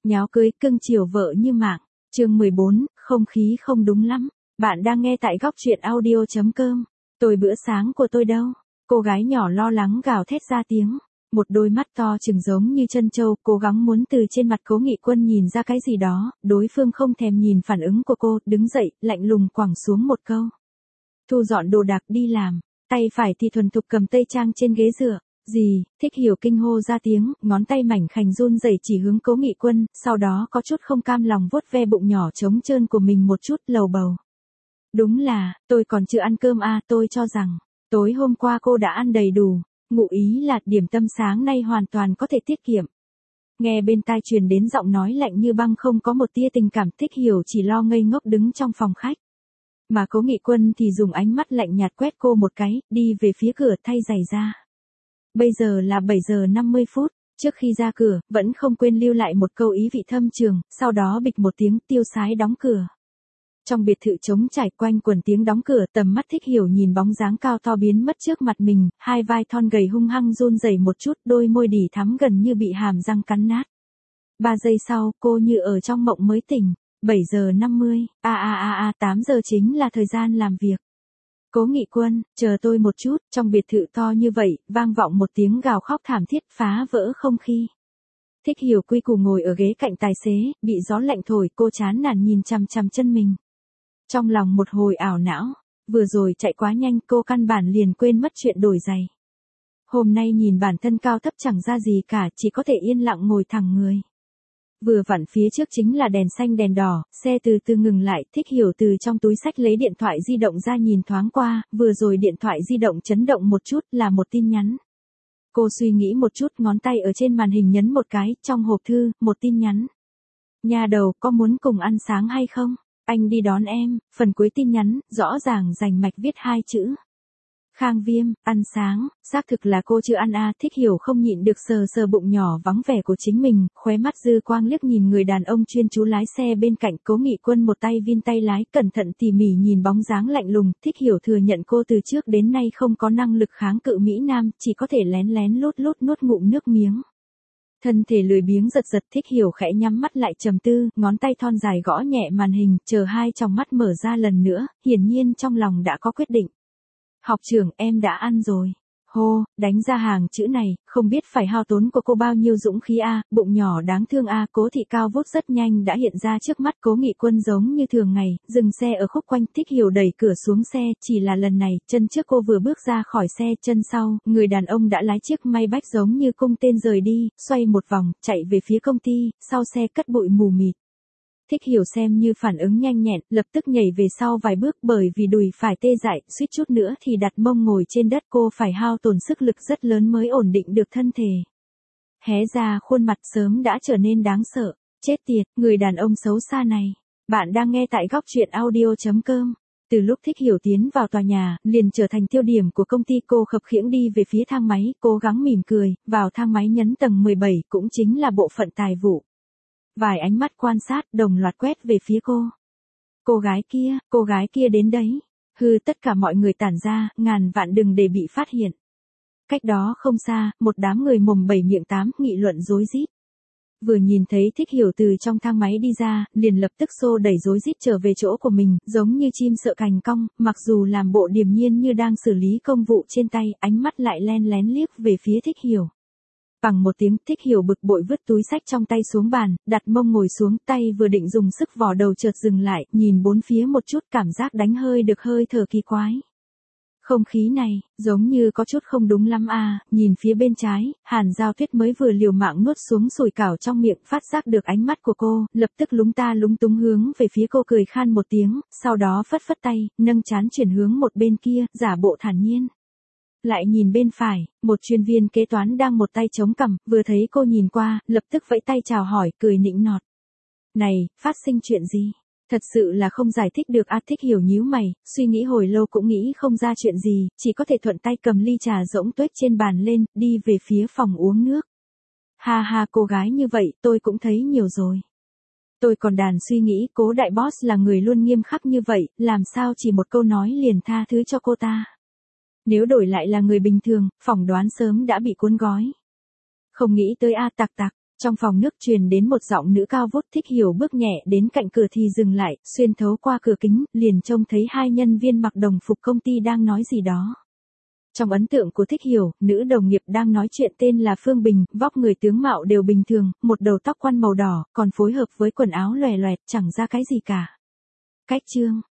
Nháo cưới cưng chiều vợ như mạng. Chương 14, không khí không đúng lắm. Bạn đang nghe tại góc truyện audio.com. Tôi bữa sáng của tôi đâu? Cô gái nhỏ lo lắng gào thét ra tiếng. Một đôi mắt to trừng giống như chân trâu, cố gắng muốn từ trên mặt Cố Nghị Quân nhìn ra cái gì đó, đối phương không thèm nhìn phản ứng của cô, đứng dậy, lạnh lùng quẳng xuống một câu. Thu dọn đồ đạc đi làm, tay phải thì thuần thục cầm tây trang trên ghế dựa. Gì? Thích Hiểu kinh hô ra tiếng, ngón tay mảnh khảnh run rẩy chỉ hướng Cố Nghị Quân, sau đó có chút không cam lòng vuốt ve bụng nhỏ trống trơn của mình một chút, lầu bầu. Đúng là, tôi còn chưa ăn cơm à, tôi cho rằng, tối hôm qua cô đã ăn đầy đủ, ngụ ý là điểm tâm sáng nay hoàn toàn có thể tiết kiệm. Nghe bên tai truyền đến giọng nói lạnh như băng không có một tia tình cảm, Thích Hiểu chỉ lo ngây ngốc đứng trong phòng khách. Mà Cố Nghị Quân thì dùng ánh mắt lạnh nhạt quét cô một cái, đi về phía cửa thay giày ra. Bây giờ là 7 giờ 50 phút, trước khi ra cửa, vẫn không quên lưu lại một câu ý vị thâm trường, sau đó bịch một tiếng tiêu sái đóng cửa. Trong biệt thự trống trải quanh quần tiếng đóng cửa, tầm mắt Thích Hiểu nhìn bóng dáng cao to biến mất trước mặt mình, hai vai thon gầy hung hăng run rẩy một chút, đôi môi đỉ thắm gần như bị hàm răng cắn nát. 3 giây sau, cô như ở trong mộng mới tỉnh. 7 giờ 50, 8 giờ chính là thời gian làm việc. Cố Nghị Quân, chờ tôi một chút, trong biệt thự to như vậy, vang vọng một tiếng gào khóc thảm thiết phá vỡ không khí. Thích Hiểu quy củ ngồi ở ghế cạnh tài xế, bị gió lạnh thổi, cô chán nản nhìn chằm chằm chân mình. Trong lòng một hồi ảo não, vừa rồi chạy quá nhanh cô căn bản liền quên mất chuyện đổi giày. Hôm nay nhìn bản thân cao thấp chẳng ra gì cả, chỉ có thể yên lặng ngồi thẳng người. Vừa vặn phía trước chính là đèn xanh đèn đỏ, xe từ từ ngừng lại, Thích Hiểu từ trong túi xách lấy điện thoại di động ra nhìn thoáng qua, vừa rồi điện thoại di động chấn động một chút là một tin nhắn. Cô suy nghĩ một chút, ngón tay ở trên màn hình nhấn một cái, trong hộp thư, một tin nhắn. Nhà đầu, có muốn cùng ăn sáng hay không? Anh đi đón em. Phần cuối tin nhắn, rõ ràng rành mạch viết 2 chữ. Khang Viêm, ăn sáng, xác thực là cô chưa ăn à, Thích Hiểu không nhịn được sờ sờ bụng nhỏ vắng vẻ của chính mình, khóe mắt dư quang liếc nhìn người đàn ông chuyên chú lái xe bên cạnh. Cố Nghị Quân một tay vin tay lái, cẩn thận tỉ mỉ nhìn bóng dáng lạnh lùng, Thích Hiểu thừa nhận cô từ trước đến nay không có năng lực kháng cự Mỹ Nam, chỉ có thể lén lén lút lút nuốt ngụm nước miếng. Thân thể lười biếng giật giật, Thích Hiểu khẽ nhắm mắt lại trầm tư, ngón tay thon dài gõ nhẹ màn hình, chờ hai tròng mắt mở ra lần nữa, hiển nhiên trong lòng đã có quyết định. Học trưởng, em đã ăn rồi. Hô, đánh ra hàng chữ này, không biết phải hao tốn của cô bao nhiêu dũng khí a, bụng nhỏ đáng thương a. Cố thị cao vút rất nhanh đã hiện ra trước mắt Cố Nghị Quân giống như thường ngày, dừng xe ở khúc quanh, Thích Hiểu đẩy cửa xuống xe, chỉ là lần này, chân trước cô vừa bước ra khỏi xe, chân sau, người đàn ông đã lái chiếc Maybach giống như cung tên rời đi, xoay một vòng, chạy về phía công ty, sau xe cất bụi mù mịt. Thích Hiểu xem như phản ứng nhanh nhẹn, lập tức nhảy về sau vài bước bởi vì đùi phải tê dại, suýt chút nữa thì đặt mông ngồi trên đất, cô phải hao tổn sức lực rất lớn mới ổn định được thân thể. Hé ra khuôn mặt sớm đã trở nên đáng sợ, chết tiệt, người đàn ông xấu xa này. Bạn đang nghe tại góc truyện audio.com. Từ lúc Thích Hiểu tiến vào tòa nhà, liền trở thành tiêu điểm của công ty, cô khập khiễng đi về phía thang máy, cố gắng mỉm cười, vào thang máy nhấn tầng 17, cũng chính là bộ phận tài vụ. Vài ánh mắt quan sát đồng loạt quét về phía cô. Cô gái kia đến đấy. Hừ, tất cả mọi người tản ra, ngàn vạn đừng để bị phát hiện. Cách đó không xa, một đám người mồm 7 miệng 8 nghị luận rối rít. Vừa nhìn thấy Thích Hiểu từ trong thang máy đi ra, liền lập tức xô đẩy rối rít trở về chỗ của mình, giống như chim sợ cành cong, mặc dù làm bộ điềm nhiên như đang xử lý công vụ trên tay, ánh mắt lại len lén liếc về phía Thích Hiểu. Bằng một tiếng, Thích Hiểu bực bội vứt túi xách trong tay xuống bàn, đặt mông ngồi xuống, tay vừa định dùng sức vò đầu chợt dừng lại, nhìn bốn phía một chút, cảm giác đánh hơi được hơi thở kỳ quái. Không khí này, giống như có chút không đúng lắm à, nhìn phía bên trái, Hàn Giao Tuyết mới vừa liều mạng nuốt xuống sủi cảo trong miệng, phát giác được ánh mắt của cô, lập tức lúng ta lúng túng hướng về phía cô cười khan một tiếng, sau đó phất phất tay, nâng trán chuyển hướng một bên kia, giả bộ thản nhiên. Lại nhìn bên phải, một chuyên viên kế toán đang một tay chống cằm, vừa thấy cô nhìn qua, lập tức vẫy tay chào hỏi, cười nịnh nọt. Này, phát sinh chuyện gì? Thật sự là không giải thích được a. Thích Hiểu nhíu mày, suy nghĩ hồi lâu cũng nghĩ không ra chuyện gì, chỉ có thể thuận tay cầm ly trà rỗng tuếch trên bàn lên, đi về phía phòng uống nước. Ha ha, cô gái như vậy, tôi cũng thấy nhiều rồi. Tôi còn đàn suy nghĩ Cố đại boss là người luôn nghiêm khắc như vậy, làm sao chỉ một câu nói liền tha thứ cho cô ta. Nếu đổi lại là người bình thường, phỏng đoán sớm đã bị cuốn gói. Không nghĩ tới a. Tặc tặc, Trong phòng nước truyền đến một giọng nữ cao vút. Thích Hiểu bước nhẹ đến cạnh cửa thì dừng lại, xuyên thấu qua cửa kính, liền trông thấy hai nhân viên mặc đồng phục công ty đang nói gì đó. Trong ấn tượng của Thích Hiểu, nữ đồng nghiệp đang nói chuyện tên là Phương Bình, vóc người tướng mạo đều bình thường, một đầu tóc quăn màu đỏ, còn phối hợp với quần áo lòe loẹt, chẳng ra cái gì cả. Cách chương